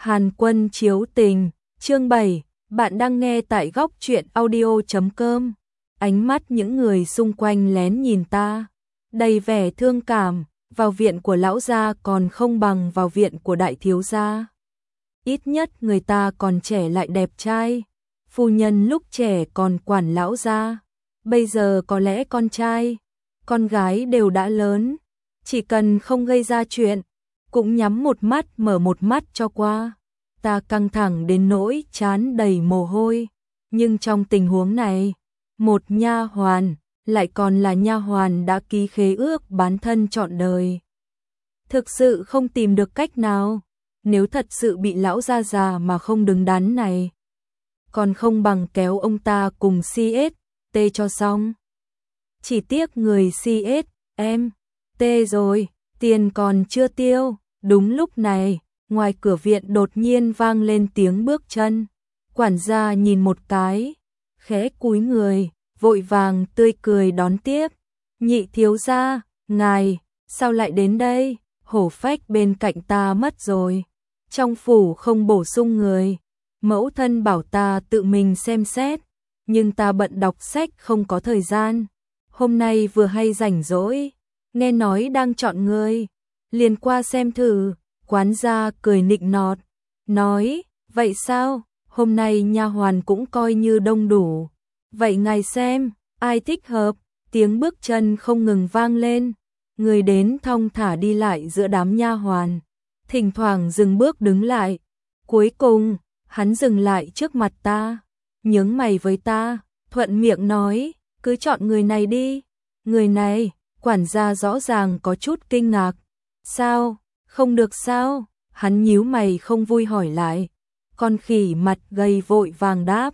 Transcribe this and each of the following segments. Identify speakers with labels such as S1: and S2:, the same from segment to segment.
S1: Hàn Quân chiếu tình, chương 7, bạn đang nghe tại góc truyện audio.com. Ánh mắt những người xung quanh lén nhìn ta, đầy vẻ thương cảm, vào viện của lão gia còn không bằng vào viện của đại thiếu gia. Ít nhất người ta còn trẻ lại đẹp trai, phu nhân lúc trẻ còn quản lão gia, bây giờ có lẽ con trai, con gái đều đã lớn, chỉ cần không gây ra chuyện, cũng nhắm một mắt mở một mắt cho qua. Ta căng thẳng đến nỗi trán đầy mồ hôi, nhưng trong tình huống này, một nha hoàn, lại còn là nha hoàn đã ký khế ước bán thân trọn đời. Thực sự không tìm được cách nào, nếu thật sự bị lão gia già mà không đứng đắn này, còn không bằng kéo ông ta cùng CST cho xong. Chỉ tiếc người CST rồi, tiền còn chưa tiêu. Đúng lúc này, ngoài cửa viện đột nhiên vang lên tiếng bước chân. Quản gia nhìn một cái, khẽ cúi người, vội vàng tươi cười đón tiếp. Nhị thiếu gia, ngài, sao lại đến đây? Hổ Phách bên cạnh ta mất rồi. Trong phủ không bổ sung người. Mẫu thân bảo ta tự mình xem xét, nhưng ta bận đọc sách không có thời gian. Hôm nay vừa hay rảnh rỗi, nghe nói đang chọn người, liền qua xem thử. Quán gia cười nịnh nọt, nói, vậy sao, hôm nay nha hoàn cũng coi như đông đủ. Vậy ngài xem, ai thích hợp, tiếng bước chân không ngừng vang lên. Người đến thong thả đi lại giữa đám nha hoàn, thỉnh thoảng dừng bước đứng lại. Cuối cùng, hắn dừng lại trước mặt ta, nhướng mày với ta, thuận miệng nói, cứ chọn người này đi. Người này, quản gia rõ ràng có chút kinh ngạc. Sao, không được sao? Hắn nhíu mày không vui hỏi lại. Con khỉ mặt gầy vội vàng đáp.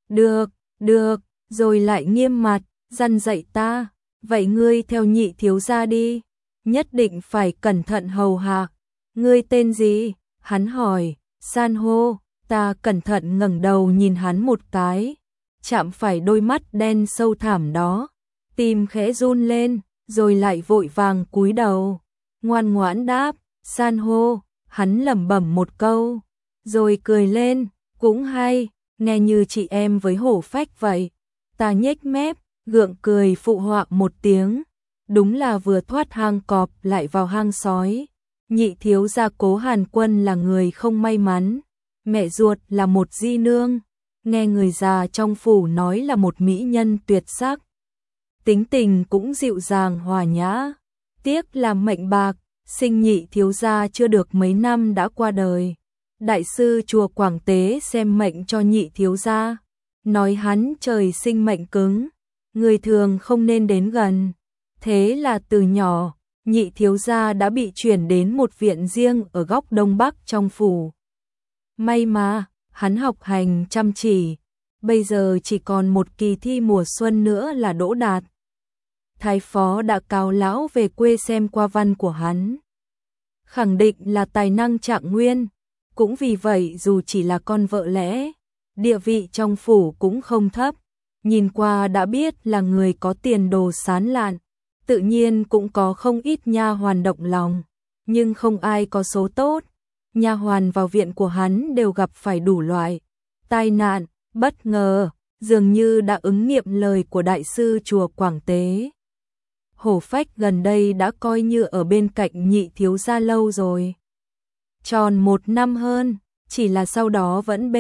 S1: Được, rồi lại nghiêm mặt, răn dạy ta. Vậy ngươi theo nhị thiếu gia đi, nhất định phải cẩn thận hầu hạ. Ngươi tên gì? Hắn hỏi. San hô. Ta cẩn thận ngẩng đầu nhìn hắn một cái, chạm phải đôi mắt đen sâu thẳm đó, tim khẽ run lên, rồi lại vội vàng cúi đầu, ngoan ngoãn đáp, san hô. Hắn lẩm bẩm một câu, rồi cười lên, cũng hay, nghe như chị em với Hổ Phách vậy. Ta nhếch mép, gượng cười phụ họa một tiếng, đúng là vừa thoát hang cọp lại vào hang sói. Nhị thiếu gia Cố Hàn Quân là người không may mắn, mẹ ruột là một di nương, nghe người già trong phủ nói là một mỹ nhân tuyệt sắc. Tính tình cũng dịu dàng hòa nhã, tiếc là mệnh bạc, sinh nhị thiếu gia chưa được mấy năm đã qua đời. Đại sư chùa Quảng Tế xem mệnh cho nhị thiếu gia, nói hắn trời sinh mệnh cứng, người thường không nên đến gần. Thế là từ nhỏ, nhị thiếu gia đã bị chuyển đến một viện riêng ở góc đông bắc trong phủ. May mà, hắn học hành chăm chỉ, bây giờ chỉ còn một kỳ thi mùa xuân nữa là đỗ đạt. Thái phó đã cáo lão về quê xem qua văn của hắn, khẳng định là tài năng trạng nguyên, cũng vì vậy dù chỉ là con vợ lẽ, địa vị trong phủ cũng không thấp, nhìn qua đã biết là người có tiền đồ sáng lạn, tự nhiên cũng có không ít nha hoàn động lòng, nhưng không ai có số tốt. Nha hoàn vào viện của hắn đều gặp phải đủ loại tai nạn, bất ngờ, dường như đã ứng nghiệm lời của đại sư chùa Quảng Tế. Hổ Phách gần đây đã coi như ở bên cạnh nhị thiếu gia lâu rồi. Tròn 1 năm hơn, chỉ là sau đó vẫn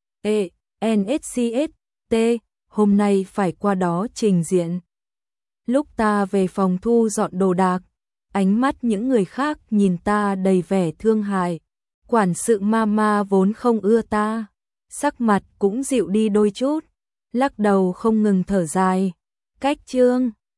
S1: NSCST, hôm nay phải qua đó trình diện. Lúc ta về phòng thu dọn đồ đạc, ánh mắt những người khác nhìn ta đầy vẻ thương hại. Quản sự mama vốn không ưa ta, sắc mặt cũng dịu đi đôi chút, lắc đầu không ngừng thở dài. Cách chương